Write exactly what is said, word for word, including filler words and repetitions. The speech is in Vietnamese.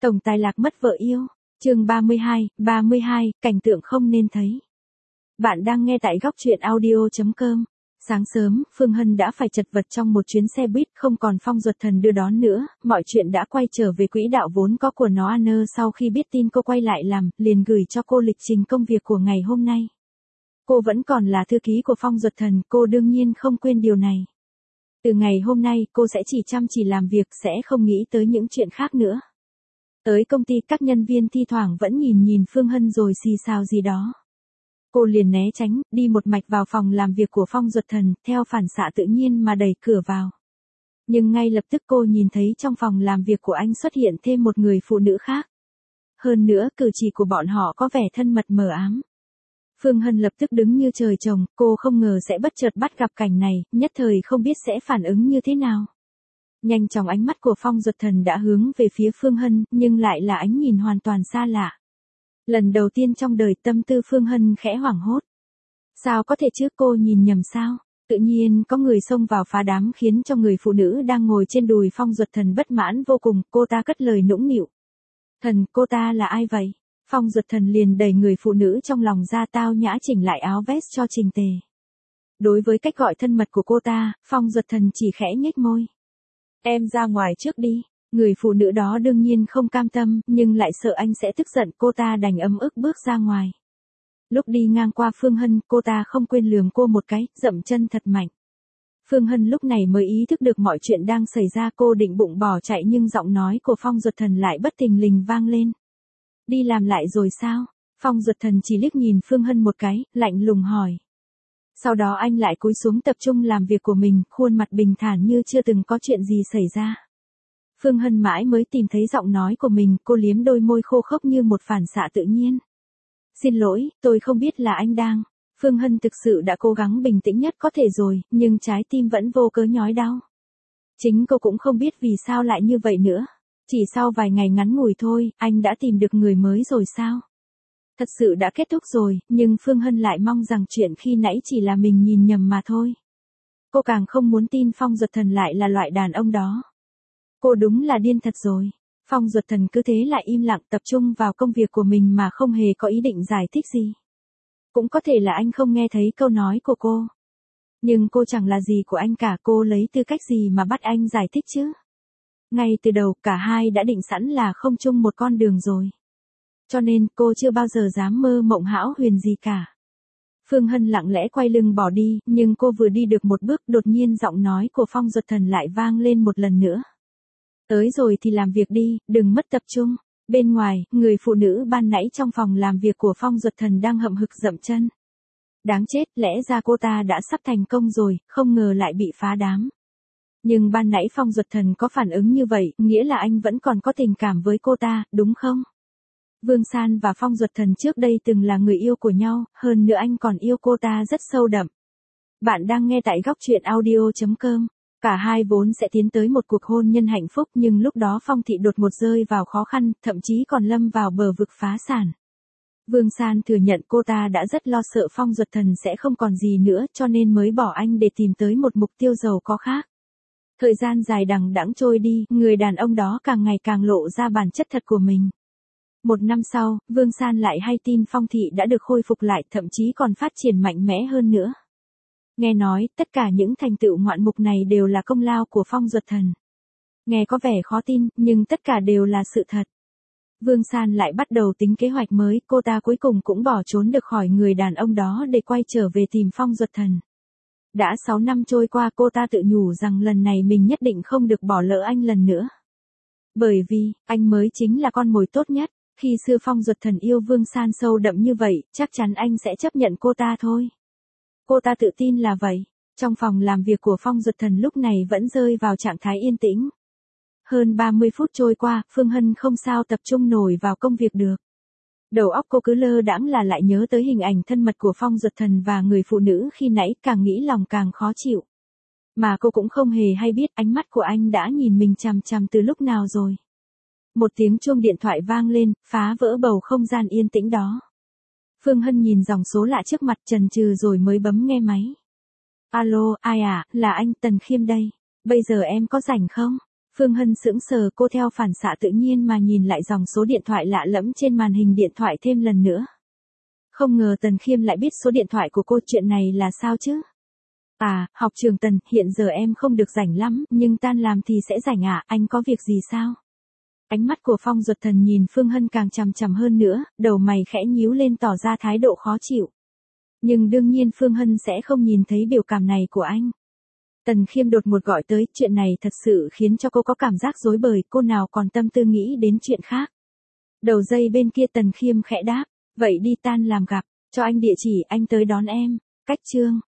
Tổng tài lạc mất vợ yêu. Chương ba mươi hai, ba mươi hai, cảnh tượng không nên thấy. Bạn đang nghe tại góc truyện audio chấm com. Sáng sớm, Phương Hân đã phải chật vật trong một chuyến xe buýt, không còn Phong Duật Thần đưa đón nữa, mọi chuyện đã quay trở về quỹ đạo vốn có của nó. Anna sau khi biết tin cô quay lại làm, liền gửi cho cô lịch trình công việc của ngày hôm nay. Cô vẫn còn là thư ký của Phong Duật Thần, cô đương nhiên không quên điều này. Từ ngày hôm nay, cô sẽ chỉ chăm chỉ làm việc, sẽ không nghĩ tới những chuyện khác nữa. Tới công ty, các nhân viên thi thoảng vẫn nhìn nhìn Phương Hân rồi xì xào gì đó. Cô liền né tránh, đi một mạch vào phòng làm việc của Phong Duật Thần, theo phản xạ tự nhiên mà đẩy cửa vào. Nhưng ngay lập tức cô nhìn thấy trong phòng làm việc của anh xuất hiện thêm một người phụ nữ khác. Hơn nữa, cử chỉ của bọn họ có vẻ thân mật mờ ám. Phương Hân lập tức đứng như trời trồng, cô không ngờ sẽ bất chợt bắt gặp cảnh này, nhất thời không biết sẽ phản ứng như thế nào. Nhanh chóng ánh mắt của Phong Duật Thần đã hướng về phía Phương Hân, nhưng lại là ánh nhìn hoàn toàn xa lạ. Lần đầu tiên trong đời tâm tư Phương Hân khẽ hoảng hốt. Sao có thể chứ, cô nhìn nhầm sao? Tự nhiên có người xông vào phá đám khiến cho người phụ nữ đang ngồi trên đùi Phong Duật Thần bất mãn vô cùng, cô ta cất lời nũng nịu. Thần, cô ta là ai vậy? Phong Duật Thần liền đẩy người phụ nữ trong lòng ra, tao nhã chỉnh lại áo vest cho chỉnh tề. Đối với cách gọi thân mật của cô ta, Phong Duật Thần chỉ khẽ nhếch môi. Em ra ngoài trước đi. Người phụ nữ đó đương nhiên không cam tâm, nhưng lại sợ anh sẽ tức giận, cô ta đành ấm ức bước ra ngoài. Lúc đi ngang qua Phương Hân, cô ta không quên lườm cô một cái, dậm chân thật mạnh. Phương Hân lúc này mới ý thức được mọi chuyện đang xảy ra, cô định bụng bỏ chạy nhưng giọng nói của Phong Duật Thần lại bất thình lình vang lên. Đi làm lại rồi sao? Phong Duật Thần chỉ liếc nhìn Phương Hân một cái, lạnh lùng hỏi. Sau đó anh lại cúi xuống tập trung làm việc của mình, khuôn mặt bình thản như chưa từng có chuyện gì xảy ra. Phương Hân mãi mới tìm thấy giọng nói của mình, cô liếm đôi môi khô khốc như một phản xạ tự nhiên. Xin lỗi, tôi không biết là anh đang. Phương Hân thực sự đã cố gắng bình tĩnh nhất có thể rồi, nhưng trái tim vẫn vô cớ nhói đau. Chính cô cũng không biết vì sao lại như vậy nữa. Chỉ sau vài ngày ngắn ngủi thôi, anh đã tìm được người mới rồi sao? Thật sự đã kết thúc rồi, nhưng Phương Hân lại mong rằng chuyện khi nãy chỉ là mình nhìn nhầm mà thôi. Cô càng không muốn tin Phong Duật Thần lại là loại đàn ông đó. Cô đúng là điên thật rồi. Phong Duật Thần cứ thế lại im lặng tập trung vào công việc của mình mà không hề có ý định giải thích gì. Cũng có thể là anh không nghe thấy câu nói của cô. Nhưng cô chẳng là gì của anh cả, cô lấy tư cách gì mà bắt anh giải thích chứ? Ngay từ đầu cả hai đã định sẵn là không chung một con đường rồi. Cho nên cô chưa bao giờ dám mơ mộng hão huyền gì cả. Phương Hân lặng lẽ quay lưng bỏ đi, nhưng cô vừa đi được một bước đột nhiên giọng nói của Phong Duật Thần lại vang lên một lần nữa. Tới rồi thì làm việc đi, đừng mất tập trung. Bên ngoài, người phụ nữ ban nãy trong phòng làm việc của Phong Duật Thần đang hậm hực dậm chân. Đáng chết, lẽ ra cô ta đã sắp thành công rồi, không ngờ lại bị phá đám. Nhưng ban nãy Phong Duật Thần có phản ứng như vậy, nghĩa là anh vẫn còn có tình cảm với cô ta, đúng không? Vương San và Phong Duật Thần trước đây từng là người yêu của nhau, hơn nữa anh còn yêu cô ta rất sâu đậm. Bạn đang nghe tại góc truyện audio chấm com. Cả hai vốn sẽ tiến tới một cuộc hôn nhân hạnh phúc, nhưng lúc đó Phong Thị đột ngột rơi vào khó khăn, thậm chí còn lâm vào bờ vực phá sản. Vương San thừa nhận cô ta đã rất lo sợ Phong Duật Thần sẽ không còn gì nữa, cho nên mới bỏ anh để tìm tới một mục tiêu giàu có khác. Thời gian dài đằng đẵng trôi đi, người đàn ông đó càng ngày càng lộ ra bản chất thật của mình. Một năm sau, Vương San lại hay tin Phong Thị đã được khôi phục lại, thậm chí còn phát triển mạnh mẽ hơn nữa. Nghe nói, tất cả những thành tựu ngoạn mục này đều là công lao của Phong Duật Thần. Nghe có vẻ khó tin, nhưng tất cả đều là sự thật. Vương San lại bắt đầu tính kế hoạch mới, cô ta cuối cùng cũng bỏ trốn được khỏi người đàn ông đó để quay trở về tìm Phong Duật Thần. Đã sáu năm trôi qua, cô ta tự nhủ rằng lần này mình nhất định không được bỏ lỡ anh lần nữa. Bởi vì, anh mới chính là con mồi tốt nhất. Khi xưa Phong Duật Thần yêu Vương San sâu đậm như vậy, chắc chắn anh sẽ chấp nhận cô ta thôi. Cô ta tự tin là vậy. Trong phòng làm việc của Phong Duật Thần lúc này vẫn rơi vào trạng thái yên tĩnh. Hơn ba mươi phút trôi qua, Phương Hân không sao tập trung nổi vào công việc được. Đầu óc cô cứ lơ đãng là lại nhớ tới hình ảnh thân mật của Phong Duật Thần và người phụ nữ khi nãy, càng nghĩ lòng càng khó chịu. Mà cô cũng không hề hay biết ánh mắt của anh đã nhìn mình chằm chằm từ lúc nào rồi. Một tiếng chuông điện thoại vang lên, phá vỡ bầu không gian yên tĩnh đó. Phương Hân nhìn dòng số lạ trước mặt chần chừ rồi mới bấm nghe máy. Alo, ai à, là anh Tần Khiêm đây. Bây giờ em có rảnh không? Phương Hân sững sờ, cô theo phản xạ tự nhiên mà nhìn lại dòng số điện thoại lạ lẫm trên màn hình điện thoại thêm lần nữa. Không ngờ Tần Khiêm lại biết số điện thoại của cô, chuyện này là sao chứ? À, học trường Tần, hiện giờ em không được rảnh lắm, nhưng tan làm thì sẽ rảnh à, anh có việc gì sao? Ánh mắt của Phong Duật Thần nhìn Phương Hân càng chằm chằm hơn nữa, đầu mày khẽ nhíu lên tỏ ra thái độ khó chịu. Nhưng đương nhiên Phương Hân sẽ không nhìn thấy biểu cảm này của anh. Tần Khiêm đột ngột gọi tới, chuyện này thật sự khiến cho cô có cảm giác rối bời, cô nào còn tâm tư nghĩ đến chuyện khác. Đầu dây bên kia Tần Khiêm khẽ đáp, vậy đi tan làm gặp, cho anh địa chỉ anh tới đón em, cách chương.